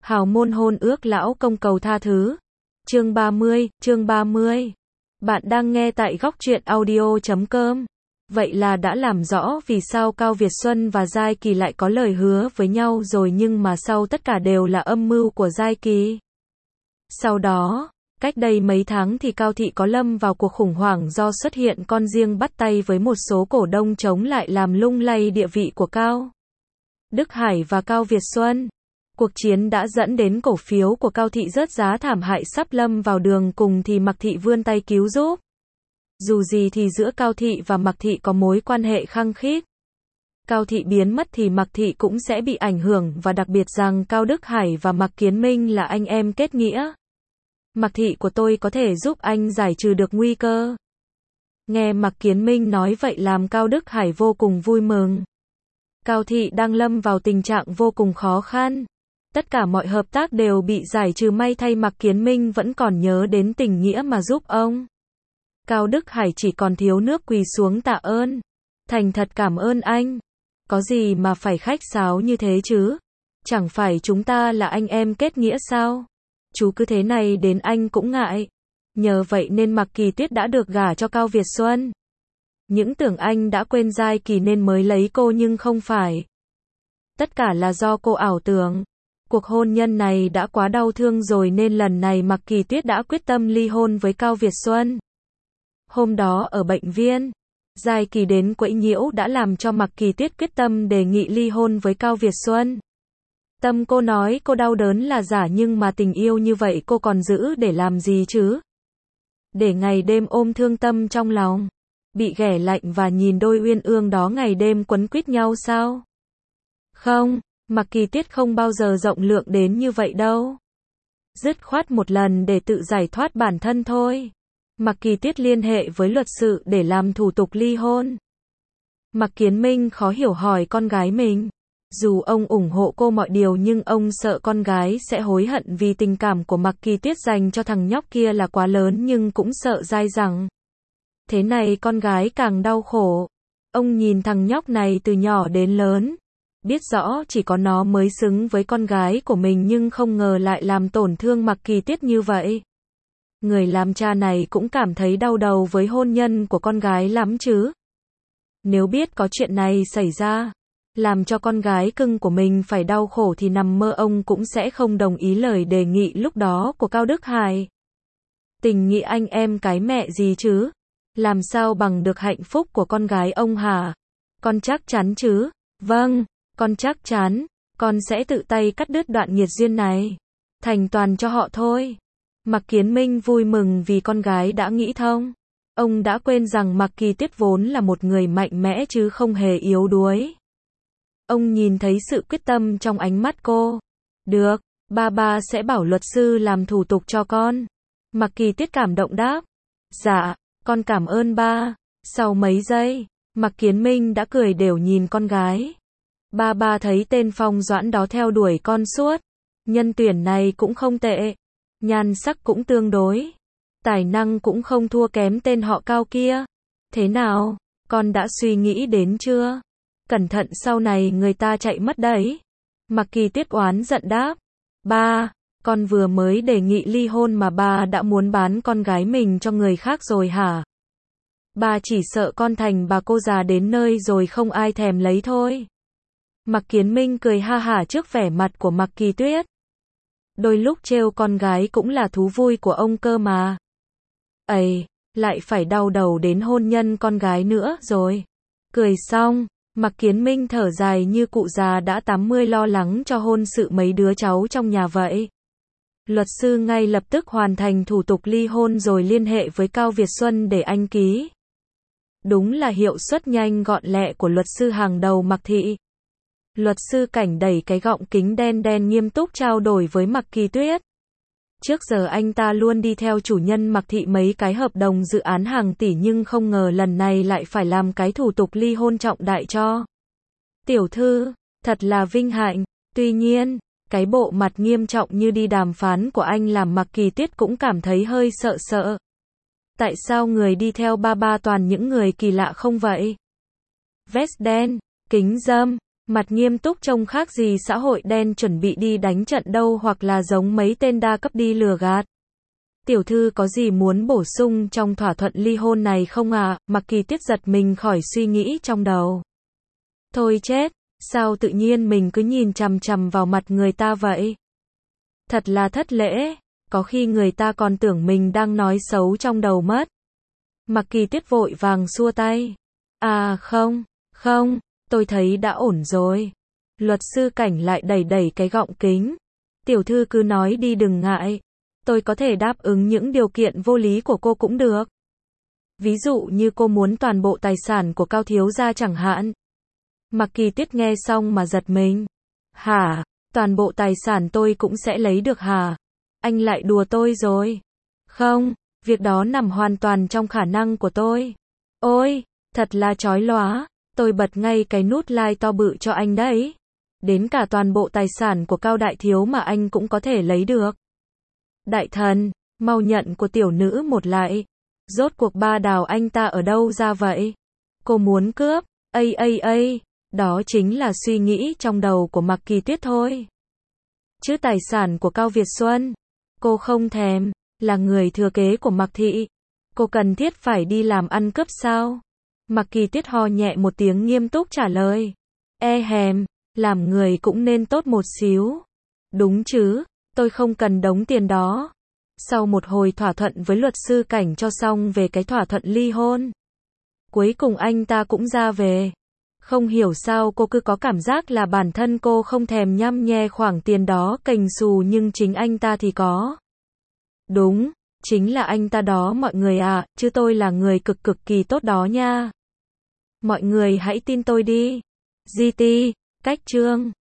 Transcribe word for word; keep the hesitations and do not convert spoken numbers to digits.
Hào môn hôn ước lão công cầu tha thứ. Chương ba mươi, chương ba mươi. Bạn đang nghe tại góc truyện audio chấm com. Vậy là đã làm rõ vì sao Cao Việt Xuân và Giai Kỳ lại có lời hứa với nhau rồi nhưng mà sau tất cả đều là âm mưu của Giai Kỳ. Sau đó, cách đây mấy tháng thì Cao Thị có lâm vào cuộc khủng hoảng do xuất hiện con riêng bắt tay với một số cổ đông chống lại làm lung lay địa vị của Cao Đức Hải và Cao Việt Xuân. Cuộc chiến đã dẫn đến cổ phiếu của Cao Thị rớt giá thảm hại sắp lâm vào đường cùng thì Mạc Thị vươn tay cứu giúp. Dù gì thì giữa Cao Thị và Mạc Thị có mối quan hệ khăng khít. Cao Thị biến mất thì Mạc Thị cũng sẽ bị ảnh hưởng và đặc biệt rằng Cao Đức Hải và Mạc Kiến Minh là anh em kết nghĩa. Mạc Thị của tôi có thể giúp anh giải trừ được nguy cơ. Nghe Mạc Kiến Minh nói vậy làm Cao Đức Hải vô cùng vui mừng. Cao Thị đang lâm vào tình trạng vô cùng khó khăn. Tất cả mọi hợp tác đều bị giải trừ may thay Mạc Kiến Minh vẫn còn nhớ đến tình nghĩa mà giúp ông. Cao Đức Hải chỉ còn thiếu nước quỳ xuống tạ ơn. Thành thật cảm ơn anh. Có gì mà phải khách sáo như thế chứ? Chẳng phải chúng ta là anh em kết nghĩa sao? Chú cứ thế này đến anh cũng ngại. Nhờ vậy nên Mạc Kỳ Tuyết đã được gả cho Cao Việt Xuân. Những tưởng anh đã quên Giai Kỳ nên mới lấy cô nhưng không phải. Tất cả là do cô ảo tưởng. Cuộc hôn nhân này đã quá đau thương rồi nên lần này Mạc Kỳ Tuyết đã quyết tâm ly hôn với Cao Việt Xuân. Hôm đó ở bệnh viện, Giai Kỳ đến quấy nhiễu đã làm cho Mạc Kỳ Tuyết quyết tâm đề nghị ly hôn với Cao Việt Xuân. Tâm cô nói cô đau đớn là giả nhưng mà tình yêu như vậy cô còn giữ để làm gì chứ? Để ngày đêm ôm thương tâm trong lòng, bị ghẻ lạnh và nhìn đôi uyên ương đó ngày đêm quấn quýt nhau sao? Không, Mạc Kỳ Tuyết không bao giờ rộng lượng đến như vậy đâu. Dứt khoát một lần để tự giải thoát bản thân thôi. Mạc Kỳ Tuyết liên hệ với luật sư để làm thủ tục ly hôn. Mạc Kiến Minh khó hiểu hỏi con gái mình. Dù ông ủng hộ cô mọi điều nhưng ông sợ con gái sẽ hối hận vì tình cảm của Mạc Kỳ Tuyết dành cho thằng nhóc kia là quá lớn nhưng cũng sợ Giai rằng. Thế này con gái càng đau khổ. Ông nhìn thằng nhóc này từ nhỏ đến lớn. Biết rõ chỉ có nó mới xứng với con gái của mình nhưng không ngờ lại làm tổn thương Mạc Kỳ Tuyết như vậy. Người làm cha này cũng cảm thấy đau đầu với hôn nhân của con gái lắm chứ. Nếu biết có chuyện này xảy ra, làm cho con gái cưng của mình phải đau khổ thì nằm mơ ông cũng sẽ không đồng ý lời đề nghị lúc đó của Cao Đức Hải. Tình nghĩa anh em cái mẹ gì chứ? Làm sao bằng được hạnh phúc của con gái ông hả? Con chắc chắn chứ? Vâng, con chắc chắn. Con sẽ tự tay cắt đứt đoạn nghiệt duyên này. Thành toàn cho họ thôi. Mạc Kiến Minh vui mừng vì con gái đã nghĩ thông. Ông đã quên rằng Mạc Kỳ Tuyết vốn là một người mạnh mẽ chứ không hề yếu đuối. Ông nhìn thấy sự quyết tâm trong ánh mắt cô. Được, ba ba sẽ bảo luật sư làm thủ tục cho con. Mạc Kỳ Tuyết cảm động đáp. Dạ, con cảm ơn ba. Sau mấy giây, Mạc Kiến Minh đã cười đều nhìn con gái. Ba ba thấy tên Phong Doãn đó theo đuổi con suốt. Nhân tuyển này cũng không tệ. Nhan sắc cũng tương đối. Tài năng cũng không thua kém tên họ Cao kia. Thế nào, con đã suy nghĩ đến chưa? Cẩn thận sau này người ta chạy mất đấy. Mạc Kỳ Tuyết oán giận đáp. Ba, con vừa mới đề nghị ly hôn mà ba đã muốn bán con gái mình cho người khác rồi hả? Ba chỉ sợ con thành bà cô già đến nơi rồi không ai thèm lấy thôi. Mạc Kiến Minh cười ha hả trước vẻ mặt của Mạc Kỳ Tuyết. Đôi lúc trêu con gái cũng là thú vui của ông cơ mà. Ây, lại phải đau đầu đến hôn nhân con gái nữa rồi. Cười xong, Mạc Kiến Minh thở dài như cụ già đã tám mươi lo lắng cho hôn sự mấy đứa cháu trong nhà vậy. Luật sư ngay lập tức hoàn thành thủ tục ly hôn rồi liên hệ với Cao Việt Xuân để anh ký. Đúng là hiệu suất nhanh gọn lẹ của luật sư hàng đầu Mạc Thị. Luật sư Cảnh đẩy cái gọng kính đen đen nghiêm túc trao đổi với Mạc Kỳ Tuyết. Trước giờ anh ta luôn đi theo chủ nhân Mạc Thị mấy cái hợp đồng dự án hàng tỷ nhưng không ngờ lần này lại phải làm cái thủ tục ly hôn trọng đại cho. Tiểu thư, thật là vinh hạnh. Tuy nhiên, cái bộ mặt nghiêm trọng như đi đàm phán của anh làm Mạc Kỳ Tuyết cũng cảm thấy hơi sợ sợ. Tại sao người đi theo ba ba toàn những người kỳ lạ không vậy? Vest đen, kính râm, Mặt nghiêm túc trông khác gì xã hội đen chuẩn bị đi đánh trận đâu, hoặc là giống mấy tên đa cấp đi lừa gạt. Tiểu thư có gì muốn bổ sung trong thỏa thuận ly hôn này không ạ? À? Mạc Kỳ Tuyết giật mình khỏi suy nghĩ trong đầu. Thôi chết, sao tự nhiên mình cứ nhìn chằm chằm vào mặt người ta vậy? Thật là thất lễ, có khi người ta còn tưởng mình đang nói xấu trong đầu mất. Mạc Kỳ Tuyết vội vàng xua tay. À không, không, tôi thấy đã ổn rồi. Luật sư Cảnh lại đẩy đẩy cái gọng kính. Tiểu thư cứ nói đi đừng ngại. Tôi có thể đáp ứng những điều kiện vô lý của cô cũng được. Ví dụ như cô muốn toàn bộ tài sản của Cao thiếu gia chẳng hạn. Mạc Kỳ Tuyết nghe xong mà giật mình. Hả, toàn bộ tài sản tôi cũng sẽ lấy được hả? Anh lại đùa tôi rồi. Không, việc đó nằm hoàn toàn trong khả năng của tôi. Ôi, thật là chói lóa, tôi bật ngay cái nút like to bự cho anh đấy. Đến cả toàn bộ tài sản của Cao đại thiếu mà anh cũng có thể lấy được. Đại thần, mau nhận của tiểu nữ một lại. Rốt cuộc ba đào anh ta ở đâu ra vậy? Cô muốn cướp, ây ây ây, đó chính là suy nghĩ trong đầu của Mạc Kỳ Tuyết thôi. Chứ tài sản của Cao Việt Xuân, cô không thèm, là người thừa kế của Mạc Thị. Cô cần thiết phải đi làm ăn cướp sao? Mạc Kỳ Tuyết ho nhẹ một tiếng nghiêm túc trả lời. E hèm, làm người cũng nên tốt một xíu. Đúng chứ, tôi không cần đống tiền đó. Sau một hồi thỏa thuận với luật sư Cảnh cho xong về cái thỏa thuận ly hôn, cuối cùng anh ta cũng ra về. Không hiểu sao cô cứ có cảm giác là bản thân cô không thèm nhăm nhe khoản tiền đó cành xù, nhưng chính anh ta thì có. Đúng, chính là anh ta đó mọi người ạ, chứ tôi là người cực cực kỳ tốt đó nha. Mọi người hãy tin tôi đi. giê tê, cách chương